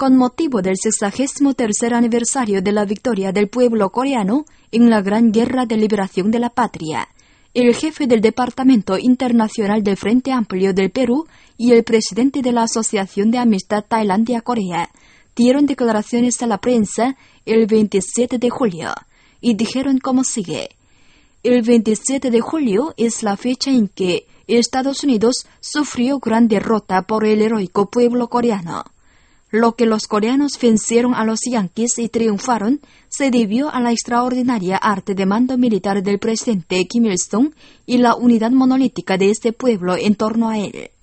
Con motivo del 63º aniversario de la victoria del pueblo coreano en la Gran Guerra de Liberación de la Patria, el jefe del Departamento Internacional del Frente Amplio del Perú y el presidente de la Asociación de Amistad Tailandia-Corea dieron declaraciones a la prensa el 27 de julio y dijeron como sigue. El 27 de julio es la fecha en que Estados Unidos sufrió gran derrota por el heroico pueblo coreano. Lo que los coreanos vencieron a los yanquis y triunfaron se debió a la extraordinaria arte de mando militar del presidente Kim Il-sung y la unidad monolítica de este pueblo en torno a él.